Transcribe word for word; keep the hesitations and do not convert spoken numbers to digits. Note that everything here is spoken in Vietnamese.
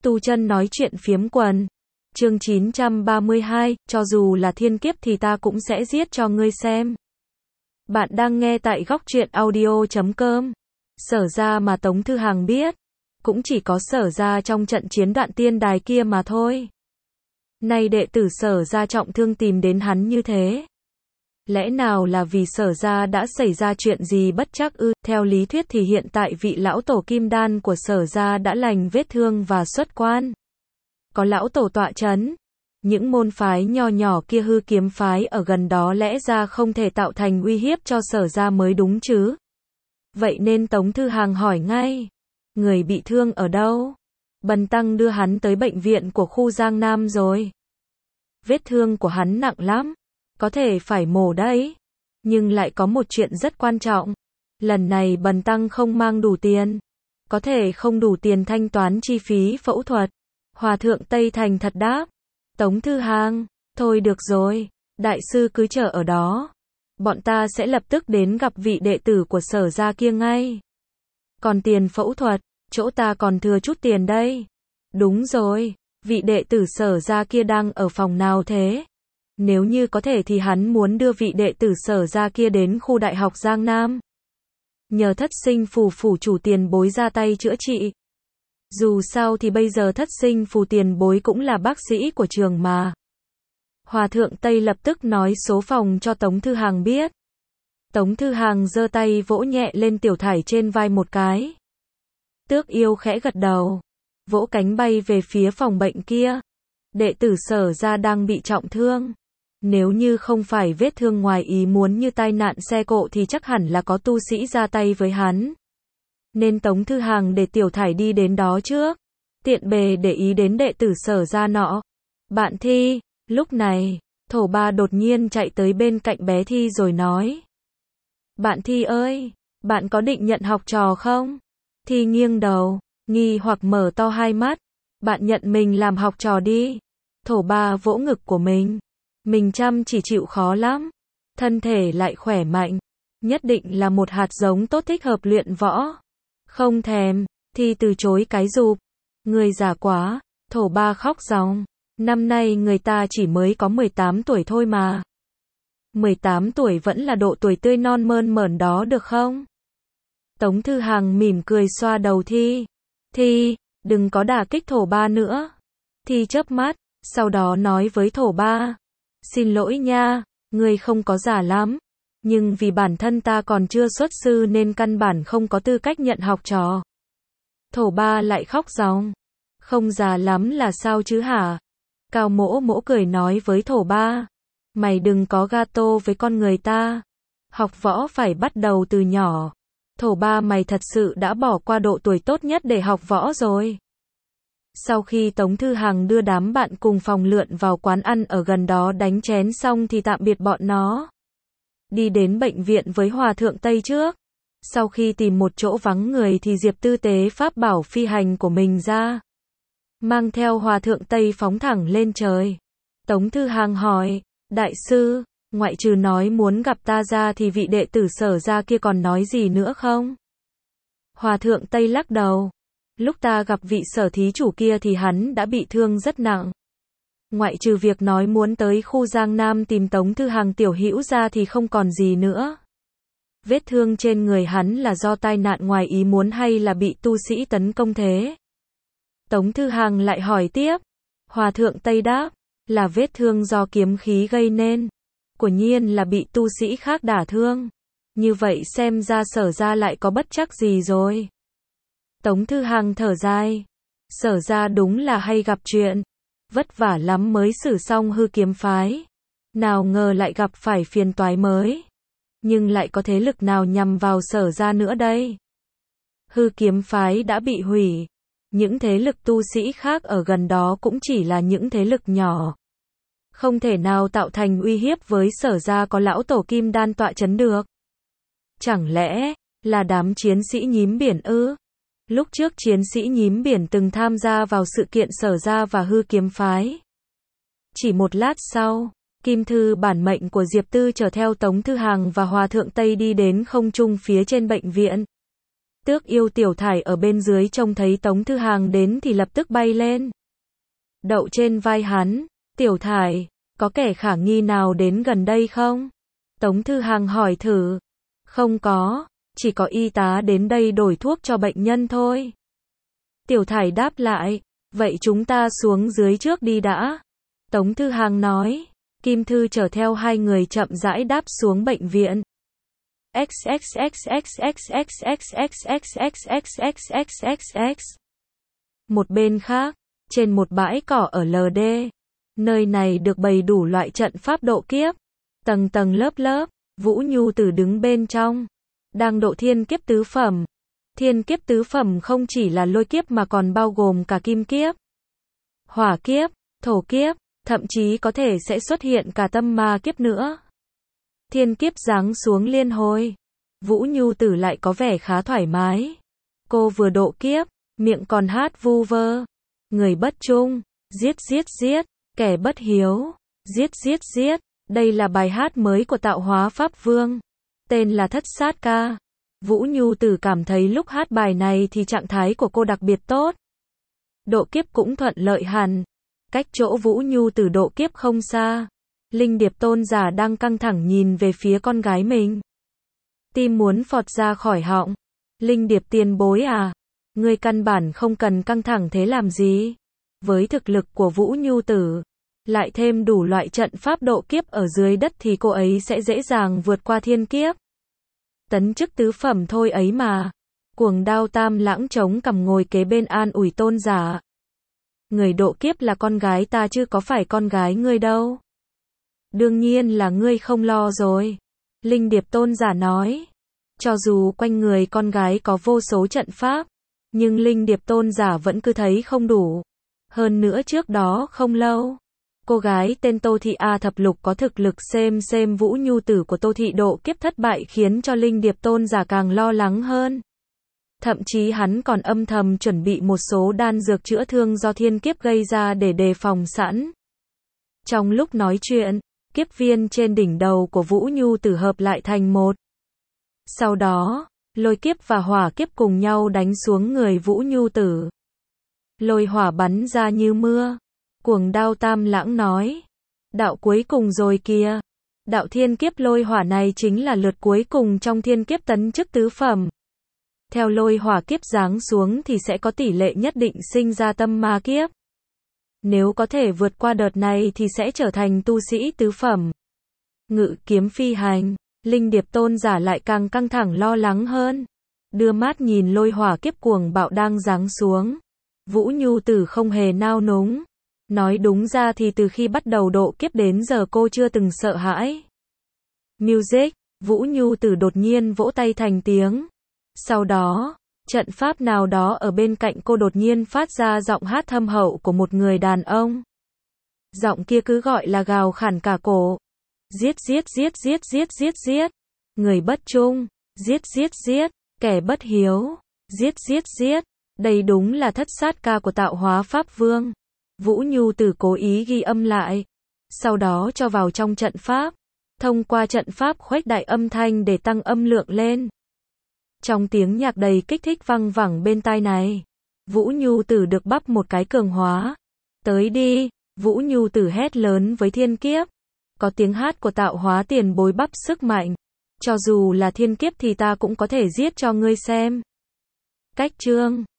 Tu chân nói chuyện phiếm quần. Chương chín trăm ba mươi hai, cho dù là thiên kiếp thì ta cũng sẽ giết cho ngươi xem. Bạn đang nghe tại góc truyện audio chấm com. Sở ra mà Tống Thư Hàng biết, cũng chỉ có Sở ra trong trận chiến Đoạn Tiên Đài kia mà thôi. Nay đệ tử Sở ra trọng thương tìm đến hắn như thế. Lẽ nào là vì Sở ra đã xảy ra chuyện gì bất trắc ư? Theo lý thuyết thì hiện tại vị lão tổ kim đan của Sở ra đã lành vết thương và xuất quan. Có lão tổ tọa chấn, những môn phái nho nhỏ kia hư kiếm phái ở gần đó lẽ ra không thể tạo thành uy hiếp cho Sở ra mới đúng chứ. Vậy nên Tống Thư Hàng hỏi ngay, người bị thương ở đâu? Bần tăng đưa hắn tới bệnh viện của khu Giang Nam rồi. Vết thương của hắn nặng lắm, có thể phải mổ đấy. Nhưng lại có một chuyện rất quan trọng. Lần này bần tăng không mang đủ tiền. Có thể không đủ tiền thanh toán chi phí phẫu thuật. Hòa thượng Tây Thành thật đáp. Tống Thư Hàng, thôi được rồi, đại sư cứ chờ ở đó. Bọn ta sẽ lập tức đến gặp vị đệ tử của Sở ra kia ngay. Còn tiền phẫu thuật, chỗ ta còn thừa chút tiền đây. Đúng rồi, vị đệ tử Sở ra kia đang ở phòng nào thế? Nếu như có thể thì hắn muốn đưa vị đệ tử Sở ra kia đến khu đại học Giang Nam. Nhờ thất sinh phù phủ chủ tiền bối ra tay chữa trị. Dù sao thì bây giờ thất sinh phù tiền bối cũng là bác sĩ của trường mà. Hòa thượng Tây lập tức nói số phòng cho Tống Thư Hàng biết. Tống Thư Hàng giơ tay vỗ nhẹ lên Tiểu Thải trên vai một cái. Tước yêu khẽ gật đầu, vỗ cánh bay về phía phòng bệnh kia. Đệ tử Sở ra đang bị trọng thương. Nếu như không phải vết thương ngoài ý muốn như tai nạn xe cộ thì chắc hẳn là có tu sĩ ra tay với hắn. Nên Tống Thư Hàng để Tiểu Thải đi đến đó trước. Tiện bề để ý đến đệ tử Sở ra nọ. Bạn Thi, lúc này, Thổ Ba đột nhiên chạy tới bên cạnh bé Thi rồi nói. Bạn Thi ơi, bạn có định nhận học trò không? Thi nghiêng đầu, nghi hoặc mở to hai mắt. Bạn nhận mình làm học trò đi. Thổ Ba vỗ ngực của mình. Mình chăm chỉ chịu khó lắm. Thân thể lại khỏe mạnh. Nhất định là một hạt giống tốt thích hợp luyện võ. Không thèm, Thi từ chối cái rụp. Người già quá, Thổ Ba khóc ròng. Năm nay người ta chỉ mới có mười tám tuổi thôi mà. mười tám tuổi vẫn là độ tuổi tươi non mơn mởn đó được không? Tống Thư Hàng mỉm cười xoa đầu Thi. Thi, đừng có đả kích Thổ Ba nữa. Thi chớp mắt, sau đó nói với Thổ Ba. Xin lỗi nha, ngươi không có già lắm. Nhưng vì bản thân ta còn chưa xuất sư nên căn bản không có tư cách nhận học trò. Thổ Ba lại khóc ròng. Không già lắm là sao chứ hả? Cao Mỗ Mỗ cười nói với Thổ Ba. Mày đừng có gato với con người ta. Học võ phải bắt đầu từ nhỏ. Thổ Ba mày thật sự đã bỏ qua độ tuổi tốt nhất để học võ rồi. Sau khi Tống Thư Hàng đưa đám bạn cùng phòng lượn vào quán ăn ở gần đó đánh chén xong thì tạm biệt bọn nó. Đi đến bệnh viện với Hòa thượng Tây trước. Sau khi tìm một chỗ vắng người thì Diệp Tư tế pháp bảo phi hành của mình ra. Mang theo Hòa thượng Tây phóng thẳng lên trời. Tống Thư Hàng hỏi, đại sư, ngoại trừ nói muốn gặp ta ra thì vị đệ tử Sở ra kia còn nói gì nữa không? Hòa thượng Tây lắc đầu. Lúc ta gặp vị Sở thí chủ kia thì hắn đã bị thương rất nặng. Ngoại trừ việc nói muốn tới khu Giang Nam tìm Tống Thư Hàng tiểu hữu ra thì không còn gì nữa. Vết thương trên người hắn là do tai nạn ngoài ý muốn hay là bị tu sĩ tấn công thế? Tống Thư Hàng lại hỏi tiếp. Hòa thượng Tây đáp, là vết thương do kiếm khí gây nên. Quả nhiên là bị tu sĩ khác đả thương. Như vậy xem ra Sở ra lại có bất trắc gì rồi. Tống Thư Hàng thở dài. Sở ra đúng là hay gặp chuyện. Vất vả lắm mới xử xong hư kiếm phái. Nào ngờ lại gặp phải phiền toái mới. Nhưng lại có thế lực nào nhằm vào Sở ra nữa đây? Hư kiếm phái đã bị hủy. Những thế lực tu sĩ khác ở gần đó cũng chỉ là những thế lực nhỏ. Không thể nào tạo thành uy hiếp với Sở ra có lão tổ kim đan tọa chấn được. Chẳng lẽ là đám chiến sĩ nhím biển ư? Lúc trước chiến sĩ nhím biển từng tham gia vào sự kiện Sở ra và hư kiếm phái. Chỉ một lát sau, kim thư bản mệnh của Diệp Tư chở theo Tống Thư Hàng và Hòa thượng Tây đi đến không trung phía trên bệnh viện. Tước yêu tiểu thải ở bên dưới trông thấy Tống Thư Hàng đến thì lập tức bay lên. Đậu trên vai hắn, tiểu thải, có kẻ khả nghi nào đến gần đây không? Tống Thư Hàng hỏi thử. Không có, chỉ có y tá đến đây đổi thuốc cho bệnh nhân thôi. Tiểu thải đáp lại, vậy chúng ta xuống dưới trước đi đã. Tống Thư Hàng nói, Kim Thư chở theo hai người chậm rãi đáp xuống bệnh viện. Một bên khác, trên một bãi cỏ ở lờ đê, nơi này được bày đủ loại trận pháp độ kiếp, tầng tầng lớp lớp, Vũ Nhu Tử đứng bên trong, đang độ thiên kiếp tứ phẩm. Thiên kiếp tứ phẩm không chỉ là lôi kiếp mà còn bao gồm cả kim kiếp, hỏa kiếp, thổ kiếp, thậm chí có thể sẽ xuất hiện cả tâm ma kiếp nữa. Thiên kiếp giáng xuống liên hồi, Vũ Nhu Tử lại có vẻ khá thoải mái. Cô vừa độ kiếp, miệng còn hát vu vơ. Người bất trung, giết giết giết, kẻ bất hiếu, giết giết giết. Đây là bài hát mới của Tạo Hóa Pháp Vương, tên là Thất Sát Ca. Vũ Nhu Tử cảm thấy lúc hát bài này thì trạng thái của cô đặc biệt tốt. Độ kiếp cũng thuận lợi hẳn. Cách chỗ Vũ Nhu Tử độ kiếp không xa, Linh Điệp tôn giả đang căng thẳng nhìn về phía con gái mình. Tim muốn phọt ra khỏi họng. Linh Điệp tiền bối à, ngươi căn bản không cần căng thẳng thế làm gì. Với thực lực của Vũ Nhu Tử, lại thêm đủ loại trận pháp độ kiếp ở dưới đất thì cô ấy sẽ dễ dàng vượt qua thiên kiếp. Tấn chức tứ phẩm thôi ấy mà. Cuồng Đao Tam Lãng chống cằm ngồi kế bên an ủi tôn giả. Người độ kiếp là con gái ta chứ có phải con gái ngươi đâu. Đương nhiên là ngươi không lo rồi. Linh Điệp tôn giả nói. Cho dù quanh người con gái có vô số trận pháp, nhưng Linh Điệp tôn giả vẫn cứ thấy không đủ. Hơn nữa trước đó không lâu, cô gái tên Tô Thị A Thập Lục có thực lực xem xem Vũ Nhu Tử của Tô Thị độ kiếp thất bại khiến cho Linh Điệp tôn giả càng lo lắng hơn. Thậm chí hắn còn âm thầm chuẩn bị một số đan dược chữa thương do thiên kiếp gây ra để đề phòng sẵn. Trong lúc nói chuyện, kiếp viên trên đỉnh đầu của Vũ Nhu Tử hợp lại thành một. Sau đó, lôi kiếp và hỏa kiếp cùng nhau đánh xuống người Vũ Nhu Tử. Lôi hỏa bắn ra như mưa. Cuồng Đao Tam Lãng nói. Đạo cuối cùng rồi kìa. Đạo thiên kiếp lôi hỏa này chính là lượt cuối cùng trong thiên kiếp tấn chức tứ phẩm. Theo lôi hỏa kiếp giáng xuống thì sẽ có tỷ lệ nhất định sinh ra tâm ma kiếp. Nếu có thể vượt qua đợt này thì sẽ trở thành tu sĩ tứ phẩm. Ngự kiếm phi hành, Linh Điệp tôn giả lại càng căng thẳng lo lắng hơn. Đưa mắt nhìn lôi hỏa kiếp cuồng bạo đang giáng xuống. Vũ Nhu Tử không hề nao núng. Nói đúng ra thì từ khi bắt đầu độ kiếp đến giờ cô chưa từng sợ hãi. Music, Vũ Nhu Tử đột nhiên vỗ tay thành tiếng. Sau đó, trận pháp nào đó ở bên cạnh cô đột nhiên phát ra giọng hát thâm hậu của một người đàn ông. Giọng kia cứ gọi là gào khản cả cổ. Giết giết giết giết giết giết giết. Người bất trung, giết giết giết, kẻ bất hiếu, giết giết giết. Đây đúng là thất sát ca của Tạo Hóa Pháp Vương. Vũ Nhu Tử cố ý ghi âm lại, sau đó cho vào trong trận pháp, thông qua trận pháp khuếch đại âm thanh để tăng âm lượng lên. Trong tiếng nhạc đầy kích thích văng vẳng bên tai này, Vũ Nhu Tử được bắp một cái cường hóa. Tới đi, Vũ Nhu Tử hét lớn với thiên kiếp. Có tiếng hát của Tạo Hóa tiền bối bắp sức mạnh. Cho dù là thiên kiếp thì ta cũng có thể giết cho ngươi xem. Cách chương